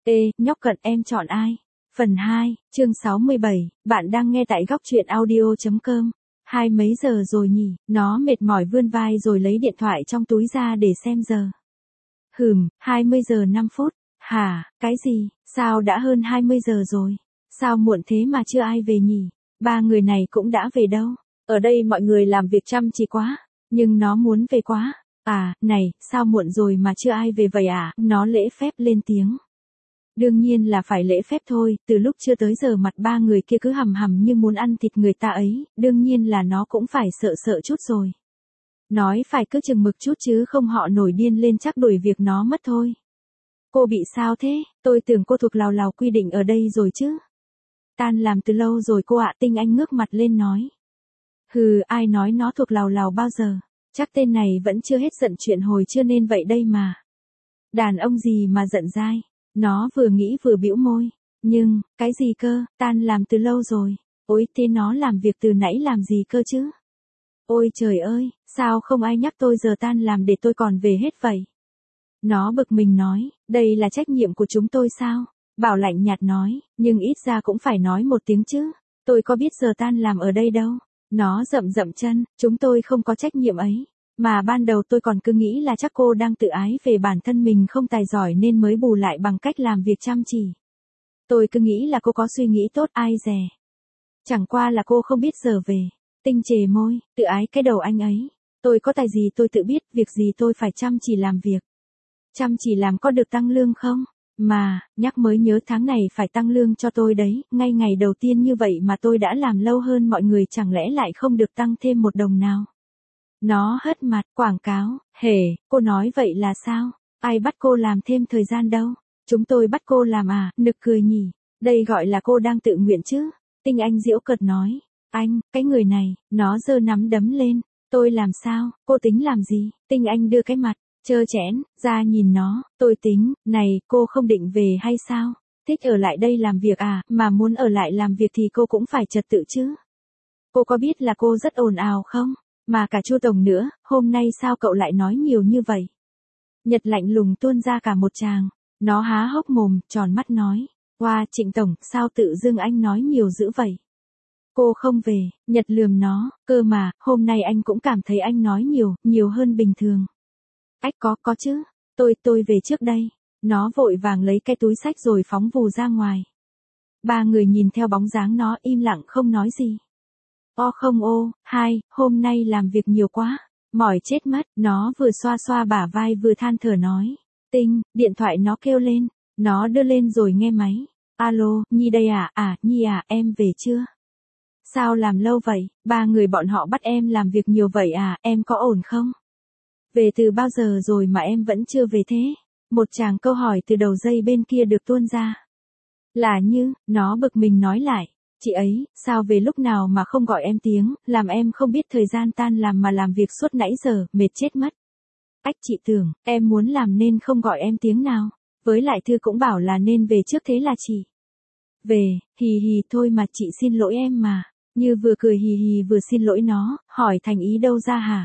Ê, nhóc cận em chọn ai? Phần 2, chương 67, bạn đang nghe tại góc truyện audio.com. Hai mấy giờ rồi nhỉ? Nó mệt mỏi vươn vai rồi lấy điện thoại trong túi ra để xem giờ. 20 giờ 5 phút. Hả, cái gì? Sao đã hơn 20 giờ rồi? Sao muộn thế mà chưa ai về nhỉ? Ba người này cũng đã về đâu? Ở đây mọi người làm việc chăm chỉ quá, nhưng nó muốn về quá. À, này, sao muộn rồi mà chưa ai về vậy à? Nó lễ phép lên tiếng. Đương nhiên là phải lễ phép thôi, từ lúc chưa tới giờ mặt ba người kia cứ hầm hầm như muốn ăn thịt người ta ấy, đương nhiên là nó cũng phải sợ sợ chút rồi. Nói phải cứ chừng mực chút chứ không họ nổi điên lên chắc đuổi việc nó mất thôi. Cô bị sao thế? Tôi tưởng cô thuộc lào quy định ở đây rồi chứ. Tan làm từ lâu rồi cô ạ. Tinh Anh ngước mặt lên nói. Ai nói nó thuộc lào bao giờ? Chắc tên này vẫn chưa hết giận chuyện hồi chưa nên vậy đây mà. Đàn ông gì mà giận dai. Nó vừa nghĩ vừa bĩu môi. Nhưng, cái gì cơ, tan làm từ lâu rồi. Ôi, thế nó làm việc từ nãy làm gì cơ chứ? Ôi trời ơi, sao không ai nhắc tôi giờ tan làm để tôi còn về hết vậy? Nó bực mình nói, đây là trách nhiệm của chúng tôi sao? Bảo lạnh nhạt nói, nhưng ít ra cũng phải nói một tiếng chứ. Tôi có biết giờ tan làm ở đây đâu. Nó rậm rậm chân, chúng tôi không có trách nhiệm ấy. Mà ban đầu tôi còn cứ nghĩ là chắc cô đang tự ái về bản thân mình không tài giỏi nên mới bù lại bằng cách làm việc chăm chỉ. Tôi cứ nghĩ là cô có suy nghĩ tốt ai dè. Chẳng qua là cô không biết giờ về. Tinh chề môi, tự ái cái đầu anh ấy. Tôi có tài gì tôi tự biết, việc gì tôi phải chăm chỉ làm việc. Chăm chỉ làm có được tăng lương không? Mà, nhắc mới nhớ tháng này phải tăng lương cho tôi đấy, ngay ngày đầu tiên như vậy mà tôi đã làm lâu hơn mọi người chẳng lẽ lại không được tăng thêm một đồng nào? Nó hất mặt, quảng cáo, cô nói vậy là sao? Ai bắt cô làm thêm thời gian đâu? Chúng tôi bắt cô làm à, nực cười nhỉ? Đây gọi là cô đang tự nguyện chứ? Tinh Anh giễu cợt nói. Anh, cái người này, nó giơ nắm đấm lên. Tôi làm sao, cô tính làm gì? Tinh Anh đưa cái mặt, trơ trẽn, ra nhìn nó, tôi tính, này, cô không định về hay sao? Thích ở lại đây làm việc à, mà muốn ở lại làm việc thì cô cũng phải trật tự chứ. Cô có biết là cô rất ồn ào không? Mà cả Chu Tổng nữa, hôm nay sao cậu lại nói nhiều như vậy? Nhật lạnh lùng tuôn ra cả một tràng. Nó há hốc mồm, tròn mắt nói. Wow, Trịnh Tổng, sao tự dưng anh nói nhiều dữ vậy? Cô không về, Nhật lườm nó, cơ mà, hôm nay anh cũng cảm thấy anh nói nhiều hơn bình thường. Ách có chứ, tôi về trước đây. Nó vội vàng lấy cái túi xách rồi phóng vù ra ngoài. Ba người nhìn theo bóng dáng nó im lặng không nói gì. Hôm nay làm việc nhiều quá, mỏi chết mất, nó vừa xoa xoa bả vai vừa than thở nói. Tinh, điện thoại nó kêu lên, nó đưa lên rồi nghe máy. Alo, Nhi đây à, Nhi à, em về chưa? Sao làm lâu vậy, ba người bọn họ bắt em làm việc nhiều vậy à, em có ổn không? Về từ bao giờ rồi mà em vẫn chưa về thế? Một tràng câu hỏi từ đầu dây bên kia được tuôn ra. Là như, nó bực mình nói lại. Chị ấy, sao về lúc nào mà không gọi em tiếng, làm em không biết thời gian tan làm mà làm việc suốt nãy giờ, mệt chết mất. Ách chị tưởng, em muốn làm nên không gọi em tiếng nào. Với lại Thư cũng bảo là nên về trước thế là chị. Về, thôi mà chị xin lỗi em mà. Như vừa cười vừa xin lỗi nó, hỏi thành ý đâu ra hả?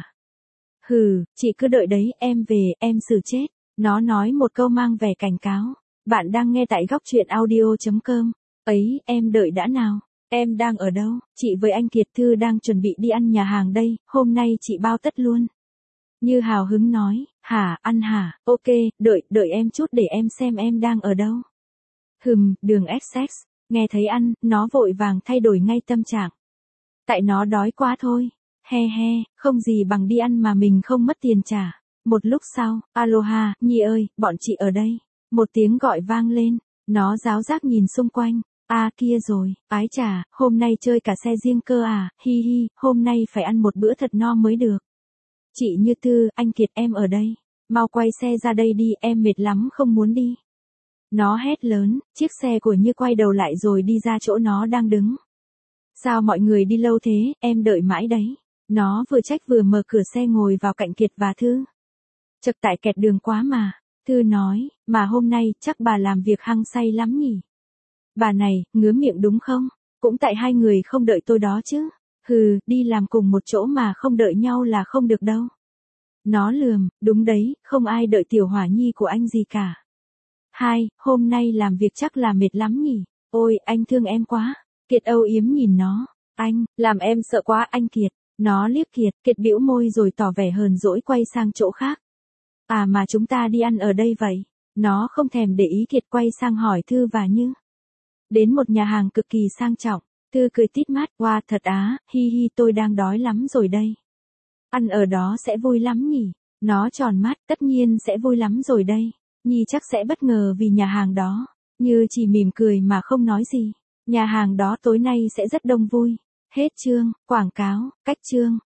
Chị cứ đợi đấy, em về, em xử chết. Nó nói một câu mang vẻ cảnh cáo. Bạn đang nghe tại góc truyện audio.com. Ấy, em đợi đã nào. Em đang ở đâu? Chị với anh Kiệt Thư đang chuẩn bị đi ăn nhà hàng đây, hôm nay chị bao tất luôn. Như hào hứng nói, hả, ăn hả, ok, đợi em chút để em xem em đang ở đâu. Đường XX, nghe thấy ăn, nó vội vàng thay đổi ngay tâm trạng. Tại nó đói quá thôi. Không gì bằng đi ăn mà mình không mất tiền trả. Một lúc sau, aloha, Nhi ơi, bọn chị ở đây. Một tiếng gọi vang lên, nó ráo rác nhìn xung quanh. Kia rồi, ái chà, hôm nay chơi cả xe riêng cơ à, hôm nay phải ăn một bữa thật no mới được. Chị Như Thư, anh Kiệt em ở đây. Mau quay xe ra đây đi, em mệt lắm không muốn đi. Nó hét lớn, chiếc xe của Như quay đầu lại rồi đi ra chỗ nó đang đứng. Sao mọi người đi lâu thế, em đợi mãi đấy. Nó vừa trách vừa mở cửa xe ngồi vào cạnh Kiệt và Thư. Chật tại kẹt đường quá mà. Thư nói, mà hôm nay chắc bà làm việc hăng say lắm nhỉ. Bà này, ngứa miệng đúng không? Cũng tại hai người không đợi tôi đó chứ. Đi làm cùng một chỗ mà không đợi nhau là không được đâu. Nó lườm, đúng đấy, không ai đợi tiểu hỏa nhi của anh gì cả. 2, hôm nay làm việc chắc là mệt lắm nhỉ? Ôi, anh thương em quá. Kiệt âu yếm nhìn nó. Anh, làm em sợ quá anh Kiệt. Nó liếc Kiệt, Kiệt bĩu môi rồi tỏ vẻ hờn dỗi quay sang chỗ khác. À mà chúng ta đi ăn ở đây vậy. Nó không thèm để ý Kiệt quay sang hỏi Thư và Như. Đến một nhà hàng cực kỳ sang trọng. Thư cười tít mắt, wow thật á, hi hi tôi đang đói lắm rồi đây. Ăn ở đó sẽ vui lắm nhỉ? Nó tròn mắt, tất nhiên sẽ vui lắm rồi đây. Nhi chắc sẽ bất ngờ vì nhà hàng đó. Như chỉ mỉm cười mà không nói gì. Nhà hàng đó tối nay sẽ rất đông vui. Hết chương, quảng cáo, cách chương.